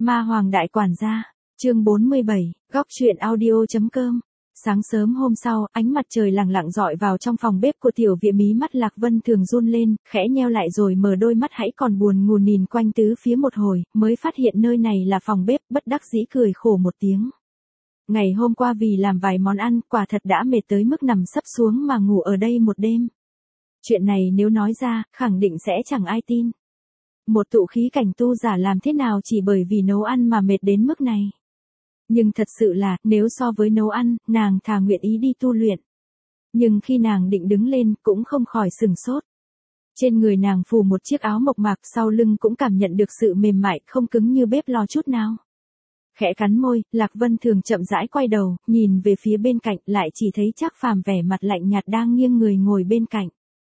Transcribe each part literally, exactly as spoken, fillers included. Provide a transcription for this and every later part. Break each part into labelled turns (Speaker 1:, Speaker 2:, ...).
Speaker 1: Ma Hoàng Đại Quản Gia, chương bốn mươi bảy, góc truyện audio.com. Sáng sớm hôm sau, ánh mặt trời lẳng lặng rọi vào trong phòng bếp của tiểu viện, mí mắt Lạc Vân Thường run lên, khẽ nheo lại rồi mở đôi mắt hãy còn buồn ngủ nhìn quanh tứ phía một hồi, mới phát hiện nơi này là phòng bếp, bất đắc dĩ cười khổ một tiếng. Ngày hôm qua vì làm vài món ăn, quả thật đã mệt tới mức nằm sấp xuống mà ngủ ở đây một đêm. Chuyện này nếu nói ra, khẳng định sẽ chẳng ai tin. Một tụ khí cảnh tu giả làm thế nào chỉ bởi vì nấu ăn mà mệt đến mức này. Nhưng thật sự là, nếu so với nấu ăn, nàng thà nguyện ý đi tu luyện. Nhưng khi nàng định đứng lên, cũng không khỏi sừng sốt. Trên người nàng phủ một chiếc áo mộc mạc, sau lưng cũng cảm nhận được sự mềm mại, không cứng như bếp lò chút nào. Khẽ cắn môi, Lạc Vân Thường chậm rãi quay đầu, nhìn về phía bên cạnh, lại chỉ thấy Trác Phàm vẻ mặt lạnh nhạt đang nghiêng người ngồi bên cạnh.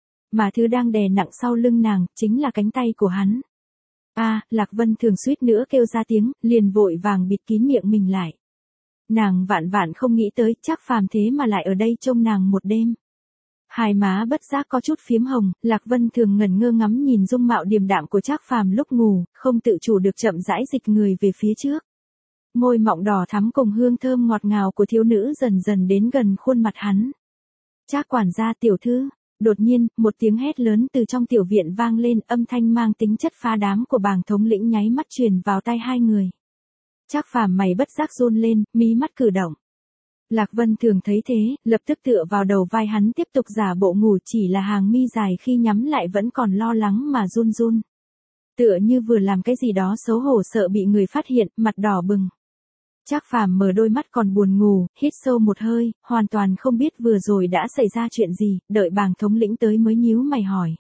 Speaker 1: Mà thứ đang đè nặng sau lưng nàng, chính là cánh tay của hắn. A, à, Lạc Vân Thường suýt nữa kêu ra tiếng, liền vội vàng bịt kín miệng mình lại. Nàng vạn vạn không nghĩ tới, Trác Phàm thế mà lại ở đây trông nàng một đêm. Hai má bất giác có chút phiếm hồng, Lạc Vân Thường ngẩn ngơ ngắm nhìn dung mạo điềm đạm của Trác Phàm lúc ngủ, không tự chủ được chậm rãi dịch người về phía trước. Môi mọng đỏ thắm cùng hương thơm ngọt ngào của thiếu nữ dần dần đến gần khuôn mặt hắn. Trác quản gia tiểu thư. Đột nhiên, một tiếng hét lớn từ trong tiểu viện vang lên, âm thanh mang tính chất phá đám của bàng thống lĩnh nháy mắt truyền vào tai hai người. Trác Phàm mày bất giác run lên, mí mắt cử động. Lạc Vân Thường thấy thế, lập tức tựa vào đầu vai hắn tiếp tục giả bộ ngủ, chỉ là hàng mi dài khi nhắm lại vẫn còn lo lắng mà run run. Tựa như vừa làm cái gì đó xấu hổ sợ bị người phát hiện, mặt đỏ bừng. Trác Phàm mở đôi mắt còn buồn ngủ, hít sâu một hơi, hoàn toàn không biết vừa rồi đã xảy ra chuyện gì, đợi bàng thống lĩnh tới mới nhíu mày hỏi.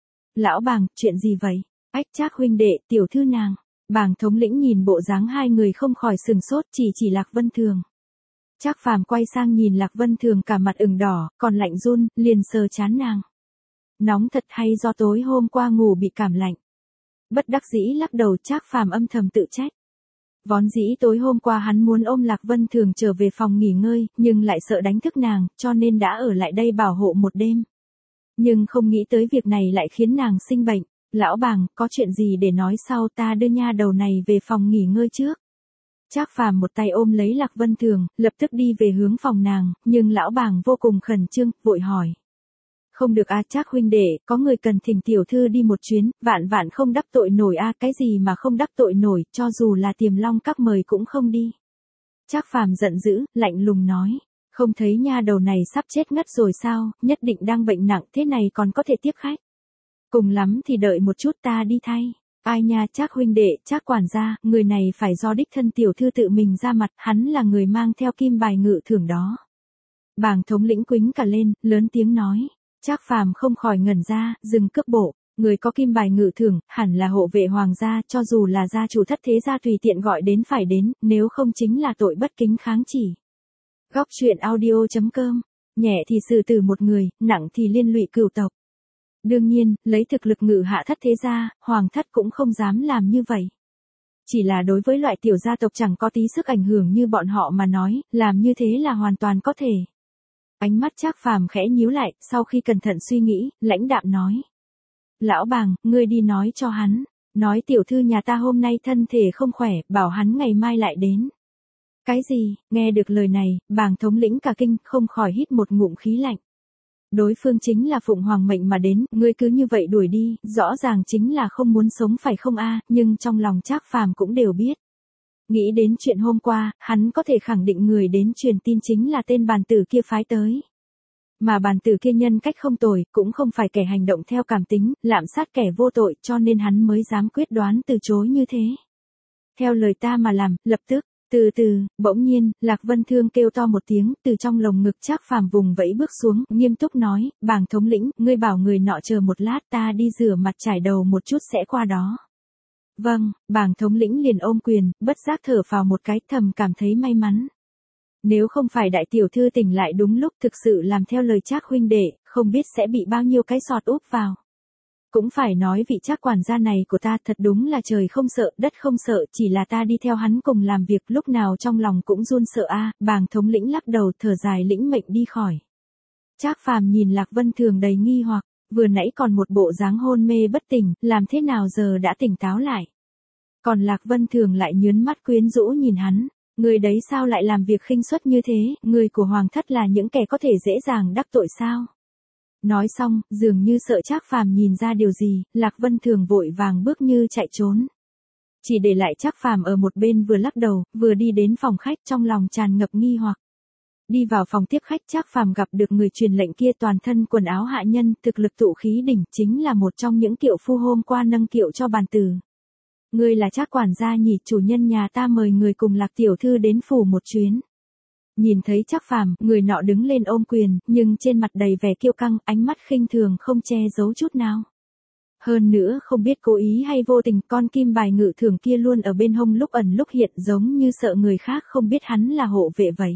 Speaker 1: Lão bàng, chuyện gì vậy? Ách Trác huynh đệ, tiểu thư nàng. Bàng thống lĩnh nhìn bộ dáng hai người không khỏi sừng sốt, chỉ chỉ Lạc Vân Thường. Trác Phàm quay sang nhìn Lạc Vân Thường cả mặt ửng đỏ, còn lạnh run, liền sờ trán nàng. Nóng thật hay do tối hôm qua ngủ bị cảm lạnh? Bất đắc dĩ lắc đầu, Trác Phàm âm thầm tự trách. Vốn dĩ tối hôm qua hắn muốn ôm Lạc Vân Thường trở về phòng nghỉ ngơi, nhưng lại sợ đánh thức nàng, cho nên đã ở lại đây bảo hộ một đêm. Nhưng không nghĩ tới việc này lại khiến nàng sinh bệnh. Lão bàng, có chuyện gì để nói sau, ta đưa nha đầu này về phòng nghỉ ngơi trước. Trác Phàm một tay ôm lấy Lạc Vân Thường, lập tức đi về hướng phòng nàng, nhưng lão bàng vô cùng khẩn trương, vội hỏi. Không được a Trác huynh đệ, có người cần thỉnh tiểu thư đi một chuyến, vạn vạn không đắc tội nổi a cái gì mà không đắc tội nổi, cho dù là Tiềm Long các mời cũng không đi. Trác Phàm giận dữ, lạnh lùng nói, không thấy nha đầu này sắp chết ngất rồi sao, nhất định đang bệnh nặng thế này còn có thể tiếp khách. Cùng lắm thì đợi một chút ta đi thay. Ai nha Trác huynh đệ, Trác quản gia, người này phải do đích thân tiểu thư tự mình ra mặt, hắn là người mang theo kim bài ngự thưởng đó. Bàng thống lĩnh quýnh cả lên, lớn tiếng nói. Trác Phàm không khỏi ngẩn ra, dừng cước bộ, người có kim bài ngự thưởng, hẳn là hộ vệ hoàng gia, cho dù là gia chủ thất thế gia tùy tiện gọi đến phải đến, nếu không chính là tội bất kính kháng chỉ. Góc truyện audio.com, nhẹ thì xử tử một người, nặng thì liên lụy cửu tộc. Đương nhiên, lấy thực lực ngự hạ thất thế gia, hoàng thất cũng không dám làm như vậy. Chỉ là đối với loại tiểu gia tộc chẳng có tí sức ảnh hưởng như bọn họ mà nói, làm như thế là hoàn toàn có thể. Ánh mắt Trác Phàm khẽ nhíu lại, sau khi cẩn thận suy nghĩ, lãnh đạm nói. Lão bàng, ngươi đi nói cho hắn, nói tiểu thư nhà ta hôm nay thân thể không khỏe, bảo hắn ngày mai lại đến. Cái gì, nghe được lời này, bàng thống lĩnh cả kinh, không khỏi hít một ngụm khí lạnh. Đối phương chính là phụng hoàng mệnh mà đến, ngươi cứ như vậy đuổi đi, rõ ràng chính là không muốn sống phải không a? Nhưng trong lòng Trác Phàm cũng đều biết. Nghĩ đến chuyện hôm qua, hắn có thể khẳng định người đến truyền tin chính là tên bàn tử kia phái tới. Mà bàn tử kia nhân cách không tồi, cũng không phải kẻ hành động theo cảm tính, lạm sát kẻ vô tội, cho nên hắn mới dám quyết đoán từ chối như thế. Theo lời ta mà làm, lập tức, từ từ, bỗng nhiên, Lạc Vân Thương kêu to một tiếng, từ trong lồng ngực Trác Phàm vùng vẫy bước xuống, nghiêm túc nói, bàng thống lĩnh, ngươi bảo người nọ chờ một lát, ta đi rửa mặt trải đầu một chút sẽ qua đó. Vâng, bàng thống lĩnh liền ôm quyền, bất giác thở phào một cái, thầm cảm thấy may mắn. Nếu không phải đại tiểu thư tỉnh lại đúng lúc, thực sự làm theo lời Trác huynh đệ, không biết sẽ bị bao nhiêu cái sọt úp vào. Cũng phải nói vị Trác quản gia này của ta thật đúng là trời không sợ, đất không sợ, chỉ là ta đi theo hắn cùng làm việc lúc nào trong lòng cũng run sợ a. Bàng thống lĩnh lắc đầu thở dài lĩnh mệnh đi khỏi. Trác Phàm nhìn Lạc Vân Thường đầy nghi hoặc, vừa nãy còn một bộ dáng hôn mê bất tỉnh, làm thế nào giờ đã tỉnh táo lại. Còn Lạc Vân Thường lại nhớn mắt quyến rũ nhìn hắn, người đấy sao lại làm việc khinh suất như thế, người của hoàng thất là những kẻ có thể dễ dàng đắc tội sao? Nói xong, dường như sợ Trác Phàm nhìn ra điều gì, Lạc Vân Thường vội vàng bước như chạy trốn. Chỉ để lại Trác Phàm ở một bên vừa lắc đầu, vừa đi đến phòng khách trong lòng tràn ngập nghi hoặc. Đi vào phòng tiếp khách Trác Phàm gặp được người truyền lệnh kia toàn thân quần áo hạ nhân, thực lực tụ khí đỉnh, chính là một trong những kiệu phu hôm qua nâng kiệu cho bàn tử. Ngươi là Trác quản gia nhỉ, chủ nhân nhà ta mời người cùng Lạc tiểu thư đến phủ một chuyến. Nhìn thấy Trác Phàm, người nọ đứng lên ôm quyền, nhưng trên mặt đầy vẻ kiêu căng, ánh mắt khinh thường không che giấu chút nào. Hơn nữa không biết cố ý hay vô tình, con kim bài ngự thưởng kia luôn ở bên hông lúc ẩn lúc hiện, giống như sợ người khác không biết hắn là hộ vệ vậy.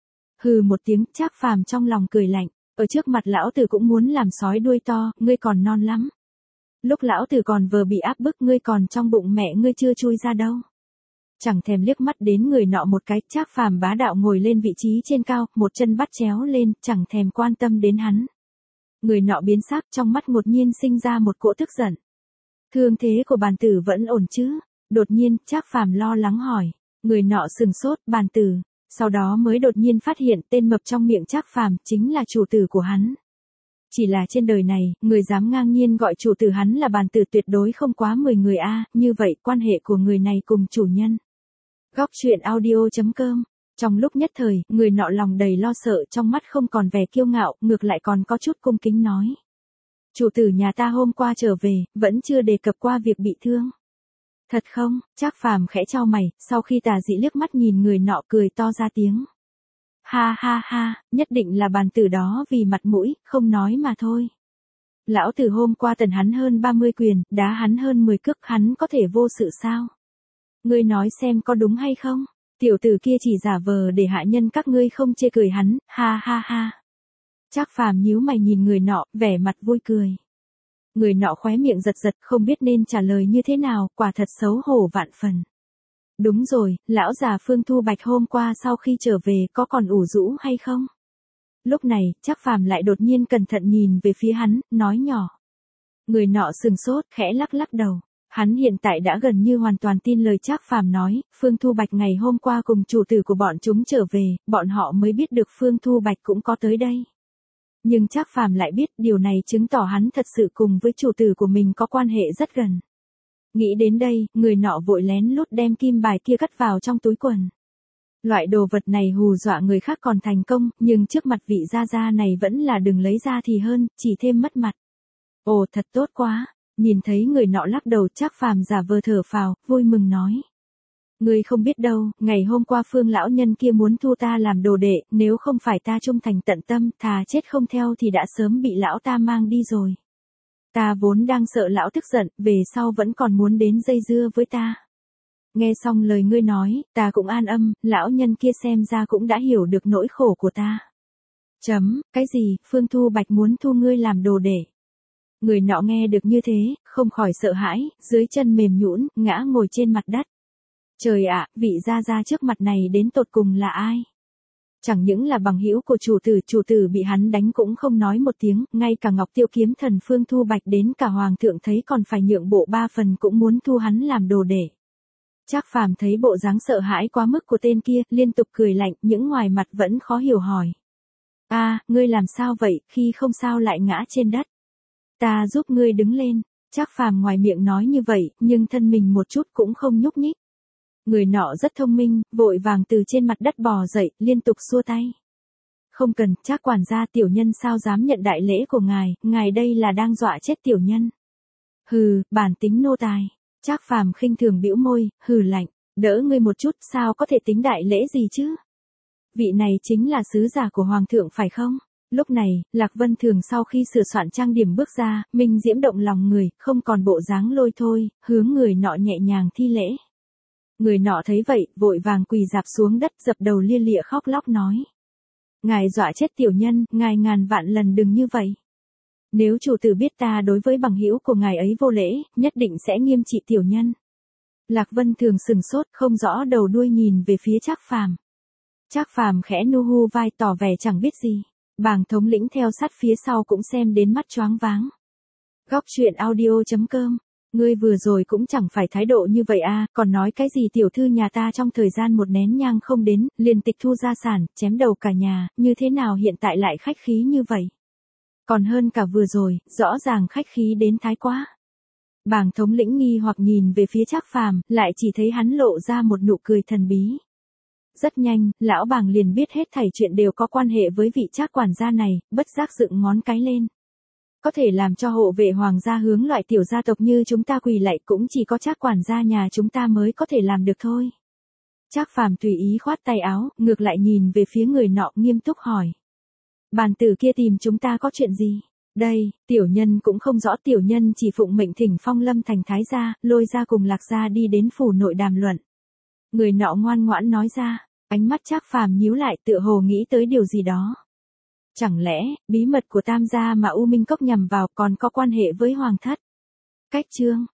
Speaker 1: Hừ một tiếng, Trác Phàm trong lòng cười lạnh, ở trước mặt lão tử cũng muốn làm sói đuôi to, ngươi còn non lắm. Lúc lão tử còn vừa bị áp bức, ngươi còn trong bụng mẹ ngươi chưa chui ra đâu. Chẳng thèm liếc mắt đến người nọ một cái, Trác Phàm bá đạo ngồi lên vị trí trên cao, một chân bắt chéo lên, chẳng thèm quan tâm đến hắn. Người nọ biến sắc, trong mắt ngột nhiên sinh ra một cỗ tức giận. Thương thế của bàn tử vẫn ổn chứ? Đột nhiên, Trác Phàm lo lắng hỏi. Người nọ sừng sốt, bàn tử. Sau đó mới đột nhiên phát hiện tên mập trong miệng Trác Phàm chính là chủ tử của hắn. Chỉ là trên đời này, người dám ngang nhiên gọi chủ tử hắn là bàn tử tuyệt đối không quá mười người a, như vậy quan hệ của người này cùng chủ nhân. Góc truyện audio chấm com. Trong lúc nhất thời, người nọ lòng đầy lo sợ, trong mắt không còn vẻ kiêu ngạo, ngược lại còn có chút cung kính nói. Chủ tử nhà ta hôm qua trở về, vẫn chưa đề cập qua việc bị thương. Thật không? Trác Phàm khẽ chau mày, sau khi tà dị liếc mắt nhìn người nọ cười to ra tiếng. Ha ha ha, nhất định là bàn tử đó vì mặt mũi, không nói mà thôi. Lão tử hôm qua tần hắn hơn ba mươi quyền, đá hắn hơn mười cước, hắn có thể vô sự sao? Ngươi nói xem có đúng hay không? Tiểu tử kia chỉ giả vờ để hạ nhân các ngươi không chê cười hắn, ha ha ha. Trác Phàm nhíu mày nhìn người nọ, vẻ mặt vui cười. Người nọ khóe miệng giật giật, không biết nên trả lời như thế nào, quả thật xấu hổ vạn phần. Đúng rồi, lão già Phương Thu Bạch hôm qua sau khi trở về có còn ủ rũ hay không? Lúc này, Trác Phàm lại đột nhiên cẩn thận nhìn về phía hắn, nói nhỏ. Người nọ sừng sốt, khẽ lắc lắc đầu. Hắn hiện tại đã gần như hoàn toàn tin lời Trác Phàm nói, Phương Thu Bạch ngày hôm qua cùng chủ tử của bọn chúng trở về, bọn họ mới biết được Phương Thu Bạch cũng có tới đây. Nhưng Trác Phàm lại biết điều này chứng tỏ hắn thật sự cùng với chủ tử của mình có quan hệ rất gần. Nghĩ đến đây, người nọ vội lén lút đem kim bài kia cất vào trong túi quần. Loại đồ vật này hù dọa người khác còn thành công, nhưng trước mặt vị gia gia này vẫn là đừng lấy ra thì hơn, chỉ thêm mất mặt. Ồ thật tốt quá, nhìn thấy người nọ lắc đầu Trác Phàm giả vờ thở phào, vui mừng nói. Ngươi không biết đâu, ngày hôm qua Phương lão nhân kia muốn thu ta làm đồ đệ, nếu không phải ta trung thành tận tâm, thà chết không theo thì đã sớm bị lão ta mang đi rồi. Ta vốn đang sợ lão tức giận, về sau vẫn còn muốn đến dây dưa với ta. Nghe xong lời ngươi nói, ta cũng an âm, lão nhân kia xem ra cũng đã hiểu được nỗi khổ của ta. Chấm, cái gì, Phương Thu Bạch muốn thu ngươi làm đồ đệ. Người nọ nghe được như thế, không khỏi sợ hãi, dưới chân mềm nhũn, ngã ngồi trên mặt đất. Trời ạ, vị gia gia trước mặt này đến tột cùng là ai? Chẳng những là bằng hữu của chủ tử, chủ tử bị hắn đánh cũng không nói một tiếng, ngay cả Ngọc Tiêu kiếm thần Phương Thu Bạch đến cả hoàng thượng thấy còn phải nhượng bộ ba phần cũng muốn thu hắn làm đồ đệ. Trác Phàm thấy bộ dáng sợ hãi quá mức của tên kia, liên tục cười lạnh, những ngoài mặt vẫn khó hiểu hỏi. A, à, ngươi làm sao vậy, khi không sao lại ngã trên đất? Ta giúp ngươi đứng lên. Trác Phàm ngoài miệng nói như vậy, nhưng thân mình một chút cũng không nhúc nhích. Người nọ rất thông minh, vội vàng từ trên mặt đất bò dậy, liên tục xua tay. Không cần, Trác quản gia, tiểu nhân sao dám nhận đại lễ của ngài, ngài đây là đang dọa chết tiểu nhân. Hừ, bản tính nô tài. Trác Phàm khinh thường bĩu môi, hừ lạnh, đỡ ngươi một chút, sao có thể tính đại lễ gì chứ? Vị này chính là sứ giả của hoàng thượng phải không? Lúc này, Lạc Vân Thường sau khi sửa soạn trang điểm bước ra, minh diễm động lòng người, không còn bộ dáng lôi thôi, hướng người nọ nhẹ nhàng thi lễ. Người nọ thấy vậy, vội vàng quỳ rạp xuống đất, dập đầu lia lịa khóc lóc nói. Ngài dọa chết tiểu nhân, ngài ngàn vạn lần đừng như vậy. Nếu chủ tử biết ta đối với bằng hữu của ngài ấy vô lễ, nhất định sẽ nghiêm trị tiểu nhân. Lạc Vân Thường sừng sốt, không rõ đầu đuôi nhìn về phía Trác Phàm. Trác Phàm khẽ nu hu vai tỏ vẻ chẳng biết gì. Bàng thống lĩnh theo sát phía sau cũng xem đến mắt choáng váng. Góc truyện audio chấm com Ngươi vừa rồi cũng chẳng phải thái độ như vậy a, còn nói cái gì tiểu thư nhà ta trong thời gian một nén nhang không đến, liền tịch thu gia sản, chém đầu cả nhà, như thế nào hiện tại lại khách khí như vậy? Còn hơn cả vừa rồi, rõ ràng khách khí đến thái quá. Bàng thống lĩnh nghi hoặc nhìn về phía Trác Phàm, lại chỉ thấy hắn lộ ra một nụ cười thần bí. Rất nhanh, lão bàng liền biết hết thảy chuyện đều có quan hệ với vị Trác quản gia này, bất giác dựng ngón cái lên. Có thể làm cho hộ vệ hoàng gia hướng loại tiểu gia tộc như chúng ta quỳ lạy cũng chỉ có Trác quản gia nhà chúng ta mới có thể làm được thôi. Trác Phàm tùy ý khoát tay áo, ngược lại nhìn về phía người nọ nghiêm túc hỏi. Bàn tử kia tìm chúng ta có chuyện gì? Đây, tiểu nhân cũng không rõ, tiểu nhân chỉ phụng mệnh thỉnh Phong Lâm thành thái gia, lôi ra cùng Lạc gia đi đến phủ nội đàm luận. Người nọ ngoan ngoãn nói ra, ánh mắt Trác Phàm nhíu lại tựa hồ nghĩ tới điều gì đó. Chẳng lẽ, bí mật của Tam gia mà U Minh Cốc nhằm vào còn có quan hệ với Hoàng thất? Cách chương